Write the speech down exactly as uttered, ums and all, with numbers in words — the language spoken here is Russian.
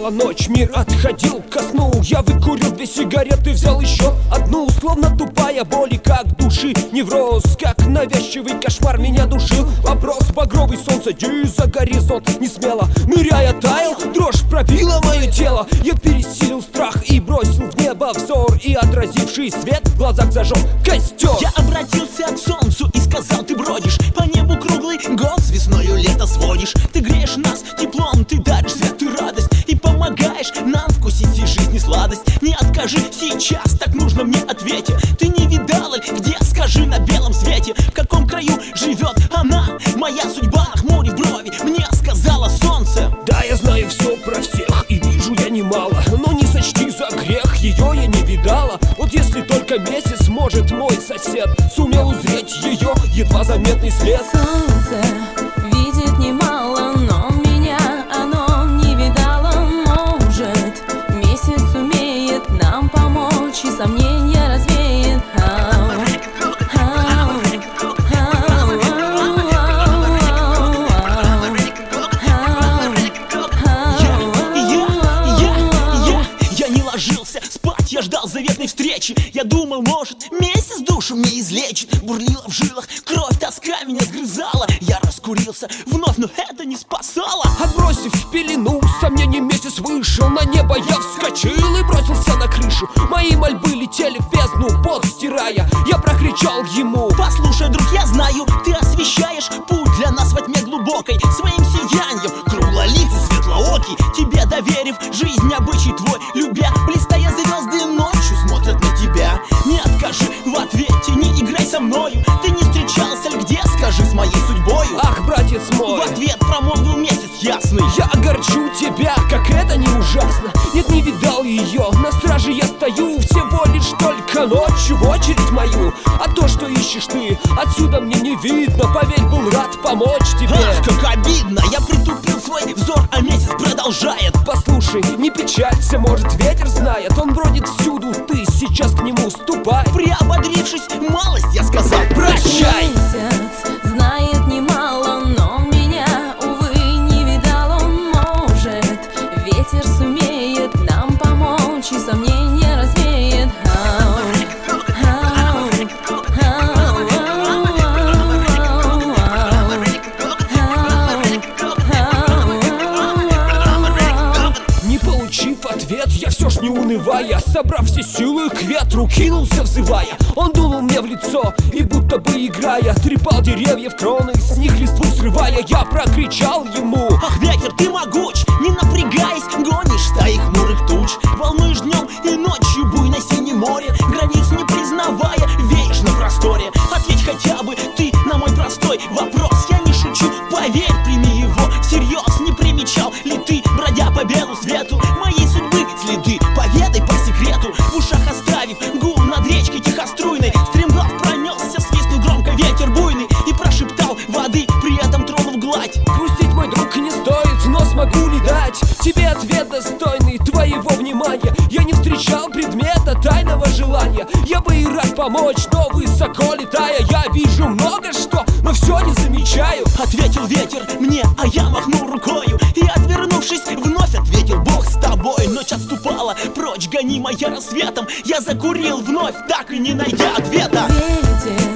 Настала ночь, мир отходил ко сну. Я выкурил две сигареты, взял еще одну. Словно тупая боль, как души невроз, как навязчивый кошмар меня душил. Вопрос багровый, солнце, иди за горизонт. Не смело, ныряя, таял, дрожь пробила мое тело. Я пересилил страх и бросил в небо взор, и отразивший свет в глазах зажег костер. Я обратился к солнцу и сказал: ты бродишь по небу круглый год, с весною лето сводишь. Ты греешь нас теплом, ты даришь свет и радость, и помогаешь нам вкусить и жизни сладость. Не откажи сейчас, так нужно мне ответить. Ты не видала, где, скажи, на белом свете, в каком краю живет она, моя судьба? Нахмури брови, мне сказала солнце. Да, я знаю все про всех и вижу я немало, но не сочти за грех, ее я не видала. Вот если только месяц, может, мой сосед сумел узреть ее едва заметный след. Солнце видит немало, но меня оно не видало. Может, месяц умеет нам помочь и сомнения развеет. Ау, ау, ау, Я не ложился спать, я ждал заветной встречи. Я думал, может, месяц душу мне излечит. Бурлила в жилах кровь, тоска меня сгрызала. Я раскурился вновь, но это не спасало. Отбросив пелену сомнений, месяц вышел на небо. Я вскочил и бросился на крышу. Мои мольбы летели в бездну, пот стирая. Я прокричал ему: послушай, друг, я знаю, ты освещаешь путь для нас во тьме глубокой своим сиянием. Круглолицый, светлоокий, тебе доверив жизнь, обычай твой любя, блистая звезды ночью смотрят на тебя. Не откажи в ответе, не играй со мною. Ты не встречался ли где, скажи, с моей судьбою? ах, братец мой, В ответ промолвил месяц ясный: я огорчу тебя, как это не ужасно. Нет, не видал ее, на страже я стою всего лишь только ночью в очередь мою. А то, что ищешь ты, отсюда мне не видно. Поверь, был рад помочь тебе. Ах, как обидно, я притупил свой взор, а месяц продолжает. Послушай, не печалься, может, ветер знает. Он бродит всюду, ты сейчас к нему ступай. Приободрившись малость, я сказал: прощай. месяц знает немало, но меня, увы, не видал он. Может, ветер сумеет нам помочь и сомнения развеет. Ау, ау, ау, ау. Не получив ответ, я все ж не унывая, собрав все силы к ветру, кинулся взывая. Он дунул мне в лицо и будто бы играя трепал деревья в кроны, с них листву срывая. Я прокричал ему: ах, ветер, ты могуч, не напрягаясь, гонишь стаи хмурых туч. Волнуешь днем и ночью буйно синее море, границ не признавая, веешь на просторе. Ответь хотя бы ты на мой простой вопрос. Я не шучу, поверь, прими его всерьез. Не примечал ли ты, бродя по белу свету, моей судьбы следы? Поведай по секрету. В ушах оставив гул над речкой тихоструйной, стремглав пронесся, свистнул громко ветер буйный и прошептал воды, при этом тронув гладь: грустить, мой друг, не стоит, но смогу ли дать тебе ответ, достойный твоего внимания? Я не встречал предмета тайного желания. Я бы и рад помочь, но высоко летая, я вижу много что, но все не замечаю. Ответил ветер мне, а я махнул рукою, и, отвернувшись, вновь ответил: Бог с тобой. Ночь отступала прочь, гонимая рассветом. Я закурил вновь, так и не найдя ответа. Ветер